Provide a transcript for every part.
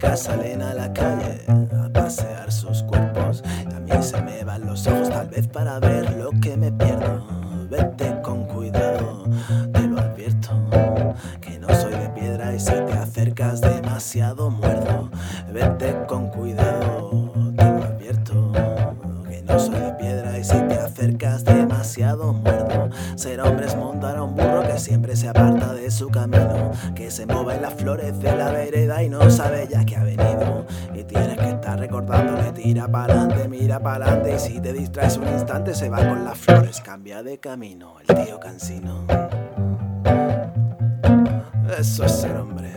chicas salen a la calle a pasear sus cuerpos. A mí se me van los ojos, tal vez para ver lo que me pierdo. Vete con cuidado, te lo advierto, que no soy de piedra y si te acercas demasiado muerdo. Vete con cuidado, te lo advierto, que no soy de piedra y si te acercas demasiado muerdo. Ser hombre es montar a un burro que siempre se aparta de su camino, que se mueve en las flores de la vereda y no sabe ya que ha venido. Y tienes que estar recordándole, tira pa'lante, mira pa'lante, y si te distraes un instante se va con las flores. Cambia de camino, el tío cansino. Eso es ser hombre,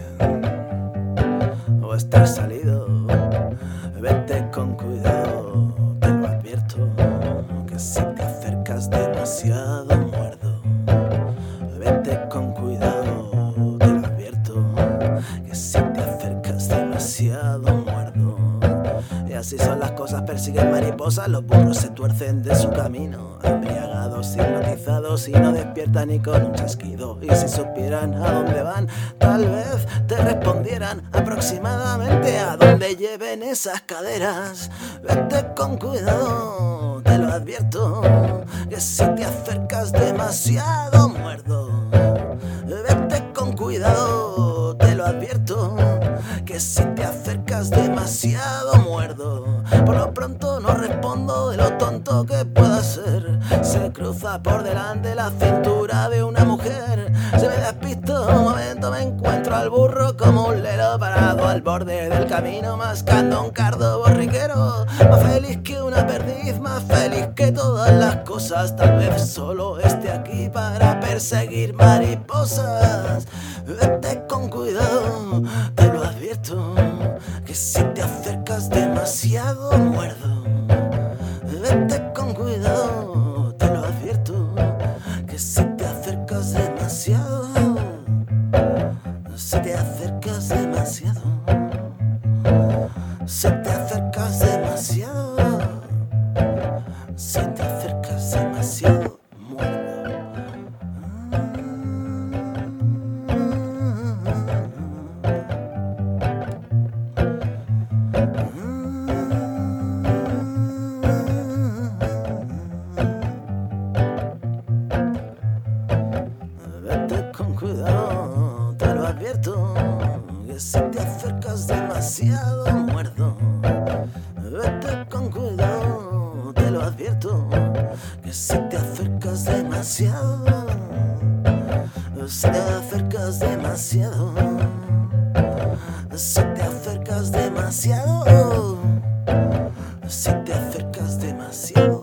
o estar salido. Vete con cuidado, te lo advierto, que si te acercas demasiado muerdo. Vete con cuidado, te lo advierto, que si te acercas demasiado muerdo. Y así son las cosas, persiguen mariposas, los burros se tuercen de su camino, embriagados, hipnotizados y no despiertan ni con un chasquido. Y si supieran a dónde van, tal vez te respondieran aproximadamente a dónde lleven esas caderas. Vete con cuidado, te lo advierto, que si te acercas demasiado muerdo. Vete con cuidado, te lo advierto, que si te acercas demasiado muerdo. Por lo pronto no respondo de lo tonto que pueda ser. Se cruza por delante la cintura de una mujer. Se me despisto, un momento me encuentro al burro como un lero parado al borde del camino, mascando un cardo borriquero. Más feliz que una perdiz, más feliz que todas las cosas. Tal vez solo esté aquí para perseguir mariposas. Vete con cuidado, te lo advierto, que si te acercas demasiado muerdo. Vete con cuidado, te lo advierto, que si te acercas demasiado, si te acercas demasiado, si te acercas demasiado, si te acercas demasiado, muerdo. Vete con cuidado, te lo advierto, que si te acercas demasiado muerdo. Vete con cuidado, te lo advierto, que si te acercas demasiado, si te acercas demasiado, si te acercas demasiado, si te acercas demasiado.